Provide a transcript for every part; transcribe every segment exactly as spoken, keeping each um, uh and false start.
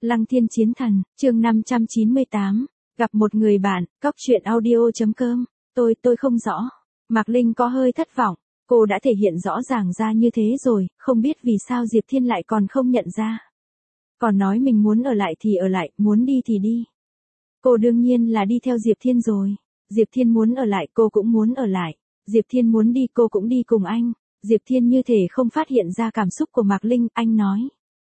Lăng Thiên Chiến Thần, chương năm trăm chín mươi tám, gặp một người bạn, cóc truyện audio.com, tôi, tôi không rõ. Mạc Linh có hơi thất vọng, cô đã thể hiện rõ ràng ra như thế rồi, không biết vì sao Diệp Thiên lại còn không nhận ra. Còn nói mình muốn ở lại thì ở lại, muốn đi thì đi. Cô đương nhiên là đi theo Diệp Thiên rồi. Diệp Thiên muốn ở lại cô cũng muốn ở lại. Diệp Thiên muốn đi cô cũng đi cùng anh. Diệp Thiên như thể không phát hiện ra cảm xúc của Mạc Linh, anh nói.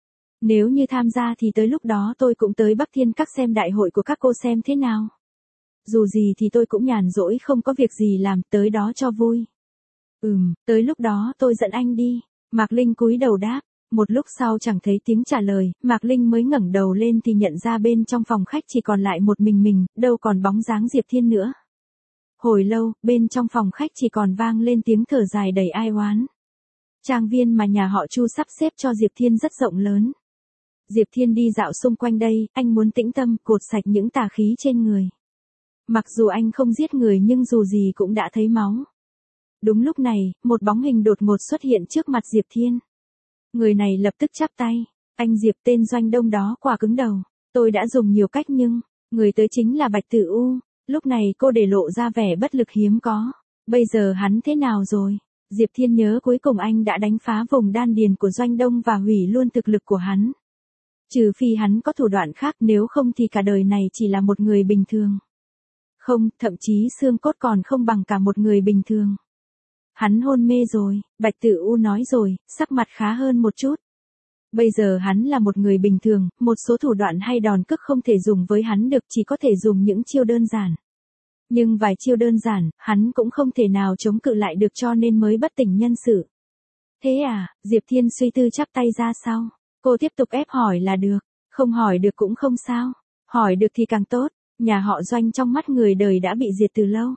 Nếu như tham gia thì tới lúc đó tôi cũng tới Bắc Thiên Các xem đại hội của các cô xem thế nào. Dù gì thì tôi cũng nhàn rỗi không có việc gì làm, tới đó cho vui. Ừm, tới lúc đó tôi dẫn anh đi. Mạc Linh cúi đầu đáp. Một lúc sau chẳng thấy tiếng trả lời, Mạc Linh mới ngẩng đầu lên thì nhận ra bên trong phòng khách chỉ còn lại một mình mình, đâu còn bóng dáng Diệp Thiên nữa. Hồi lâu, bên trong phòng khách chỉ còn vang lên tiếng thở dài đầy ai oán. Trang viên mà nhà họ Chu sắp xếp cho Diệp Thiên rất rộng lớn. Diệp Thiên đi dạo xung quanh đây, anh muốn tĩnh tâm, cột sạch những tà khí trên người. Mặc dù anh không giết người nhưng dù gì cũng đã thấy máu. Đúng lúc này, một bóng hình đột ngột xuất hiện trước mặt Diệp Thiên. Người này lập tức chắp tay. Anh Diệp, tên Doanh Đông đó quả cứng đầu. Tôi đã dùng nhiều cách nhưng, người tới chính là Bạch Tử U. Lúc này cô để lộ ra vẻ bất lực hiếm có. Bây giờ hắn thế nào rồi? Diệp Thiên nhớ cuối cùng anh đã đánh phá vùng đan điền của Doanh Đông và hủy luôn thực lực của hắn. Trừ phi hắn có thủ đoạn khác, nếu không thì cả đời này chỉ là một người bình thường. Không, thậm chí xương cốt còn không bằng cả một người bình thường. Hắn hôn mê rồi, Bạch Tử U nói rồi, sắc mặt khá hơn một chút. Bây giờ hắn là một người bình thường, một số thủ đoạn hay đòn cước không thể dùng với hắn được, chỉ có thể dùng những chiêu đơn giản. Nhưng vài chiêu đơn giản, hắn cũng không thể nào chống cự lại được cho nên mới bất tỉnh nhân sự. Thế à, Diệp Thiên suy tư chắp tay ra sau. Cô tiếp tục ép hỏi là được, không hỏi được cũng không sao. Hỏi được thì càng tốt, nhà họ Doanh trong mắt người đời đã bị diệt từ lâu.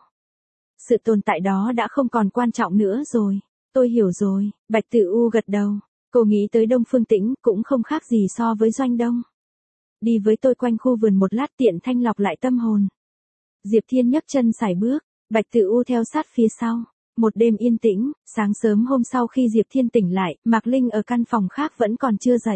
Sự tồn tại đó đã không còn quan trọng nữa rồi. Tôi hiểu rồi, Bạch Tử U gật đầu. Cô nghĩ tới Đông Phương Tĩnh cũng không khác gì so với Doanh Đông. Đi với tôi quanh khu vườn một lát tiện thanh lọc lại tâm hồn. Diệp Thiên nhấc chân sải bước, Bạch Tử U theo sát phía sau. Một đêm yên tĩnh, sáng sớm hôm sau khi Diệp Thiên tỉnh lại, Mạc Linh ở căn phòng khác vẫn còn chưa dậy.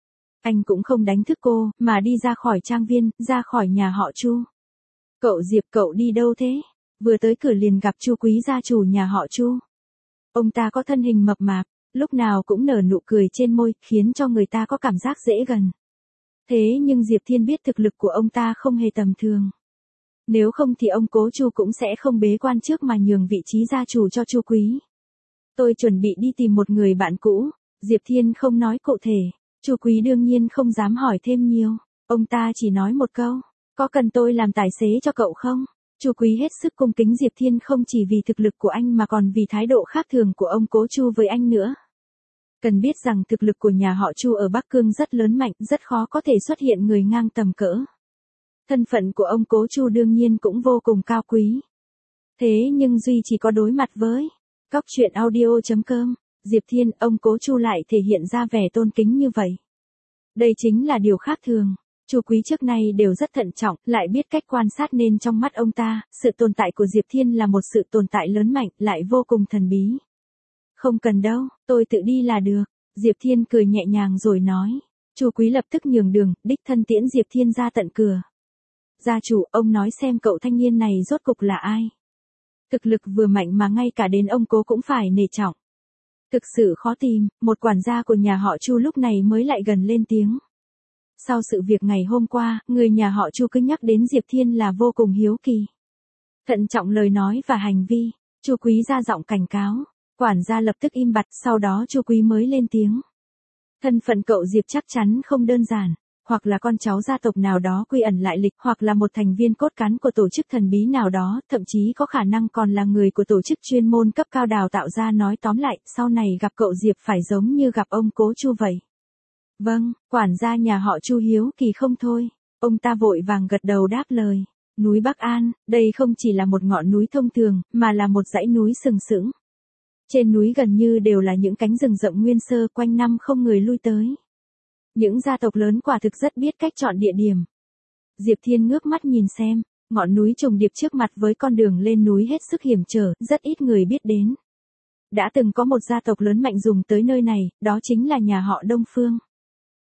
Anh cũng không đánh thức cô, mà đi ra khỏi trang viên, ra khỏi nhà họ Chu. Cậu Diệp, cậu đi đâu thế? Vừa tới cửa liền gặp Chu Quý gia chủ nhà họ Chu. Ông ta có thân hình mập mạp, lúc nào cũng nở nụ cười trên môi, khiến cho người ta có cảm giác dễ gần. Thế nhưng Diệp Thiên biết thực lực của ông ta không hề tầm thường. Nếu không thì ông cố Chu cũng sẽ không bế quan trước mà nhường vị trí gia chủ cho Chu Quý. Tôi chuẩn bị đi tìm một người bạn cũ, Diệp Thiên không nói cụ thể. Chu Quý đương nhiên không dám hỏi thêm nhiều, ông ta chỉ nói một câu, có cần tôi làm tài xế cho cậu không? Chu Quý hết sức cung kính Diệp Thiên không chỉ vì thực lực của anh mà còn vì thái độ khác thường của ông cố Chu với anh nữa. Cần biết rằng thực lực của nhà họ Chu ở Bắc Cương rất lớn mạnh, rất khó có thể xuất hiện người ngang tầm cỡ. Thân phận của ông cố Chu đương nhiên cũng vô cùng cao quý. Thế nhưng duy chỉ có đối mặt với cóc truyện audio.com, Diệp Thiên, ông cố Chu lại thể hiện ra vẻ tôn kính như vậy. Đây chính là điều khác thường. Chu Quý trước nay đều rất thận trọng, lại biết cách quan sát nên trong mắt ông ta, sự tồn tại của Diệp Thiên là một sự tồn tại lớn mạnh, lại vô cùng thần bí. Không cần đâu, tôi tự đi là được. Diệp Thiên cười nhẹ nhàng rồi nói. Chu Quý lập tức nhường đường, đích thân tiễn Diệp Thiên ra tận cửa. Gia chủ, ông nói xem cậu thanh niên này rốt cục là ai? Thực lực vừa mạnh mà ngay cả đến ông cố cũng phải nể trọng. Thực sự khó tìm, một quản gia của nhà họ Chu lúc này mới lại gần lên tiếng. Sau sự việc ngày hôm qua, người nhà họ Chu cứ nhắc đến Diệp Thiên là vô cùng hiếu kỳ. Thận trọng lời nói và hành vi, Chu Quý ra giọng cảnh cáo. Quản gia lập tức im bặt, sau đó Chu Quý mới lên tiếng. Thân phận cậu Diệp chắc chắn không đơn giản. Hoặc là con cháu gia tộc nào đó quy ẩn lại lịch, hoặc là một thành viên cốt cán của tổ chức thần bí nào đó, thậm chí có khả năng còn là người của tổ chức chuyên môn cấp cao đào tạo ra. Nói tóm lại, sau này gặp cậu Diệp phải giống như gặp ông cố Chu vậy. Vâng, quản gia nhà họ Chu hiếu kỳ không thôi. Ông ta vội vàng gật đầu đáp lời. Núi Bắc An, đây không chỉ là một ngọn núi thông thường, mà là một dãy núi sừng sững. Trên núi gần như đều là những cánh rừng rậm nguyên sơ, quanh năm không người lui tới. Những gia tộc lớn quả thực rất biết cách chọn địa điểm. Diệp Thiên ngước mắt nhìn xem, ngọn núi trùng điệp trước mặt với con đường lên núi hết sức hiểm trở, rất ít người biết đến. Đã từng có một gia tộc lớn mạnh dùng tới nơi này, đó chính là nhà họ Đông Phương.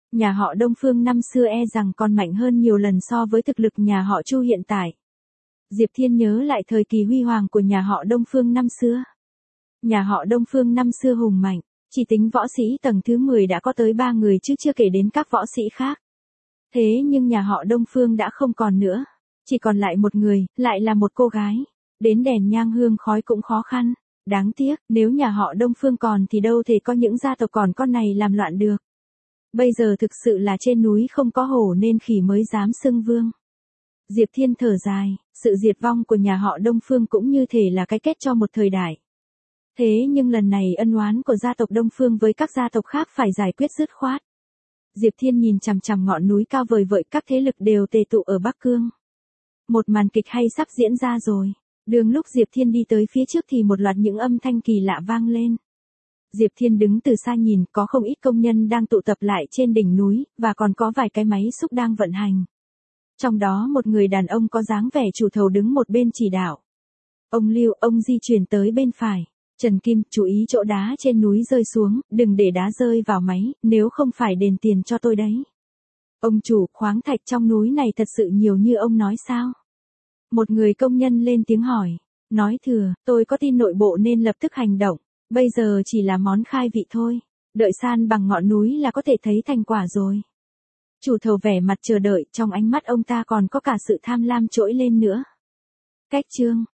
Nhà họ Đông Phương năm xưa e rằng còn mạnh hơn nhiều lần so với thực lực nhà họ Chu hiện tại. Diệp Thiên nhớ lại thời kỳ huy hoàng của nhà họ Đông Phương năm xưa. Nhà họ Đông Phương năm xưa hùng mạnh, chỉ tính võ sĩ tầng thứ mười đã có tới ba người chứ chưa kể đến các võ sĩ khác. Thế nhưng nhà họ Đông Phương đã không còn nữa, chỉ còn lại một người, lại là một cô gái. Đến đèn nhang hương khói cũng khó khăn. Đáng tiếc, nếu nhà họ Đông Phương còn thì đâu thể có những gia tộc còn con này làm loạn được. Bây giờ thực sự là trên núi không có hổ nên khỉ mới dám xưng vương. Diệp Thiên thở dài, sự diệt vong của nhà họ Đông Phương cũng như thể là cái kết cho một thời đại. Thế nhưng lần này ân oán của gia tộc Đông Phương với các gia tộc khác phải giải quyết dứt khoát. Diệp Thiên nhìn chằm chằm ngọn núi cao vời vợi, các thế lực đều tề tụ ở Bắc Cương. Một màn kịch hay sắp diễn ra rồi. Đường lúc Diệp Thiên đi tới phía trước thì một loạt những âm thanh kỳ lạ vang lên. Diệp Thiên đứng từ xa nhìn, có không ít công nhân đang tụ tập lại trên đỉnh núi, và còn có vài cái máy xúc đang vận hành. Trong đó một người đàn ông có dáng vẻ chủ thầu đứng một bên chỉ đạo. Ông Lưu, ông di chuyển tới bên phải. Trần Kim, chú ý chỗ đá trên núi rơi xuống, đừng để đá rơi vào máy, nếu không phải đền tiền cho tôi đấy. Ông chủ, khoáng thạch trong núi này thật sự nhiều như ông nói sao? Một người công nhân lên tiếng hỏi. Nói thừa, tôi có tin nội bộ nên lập tức hành động. Bây giờ chỉ là món khai vị thôi. Đợi san bằng ngọn núi là có thể thấy thành quả rồi. Chủ thầu vẻ mặt chờ đợi, trong ánh mắt ông ta còn có cả sự tham lam trỗi lên nữa. Cách chương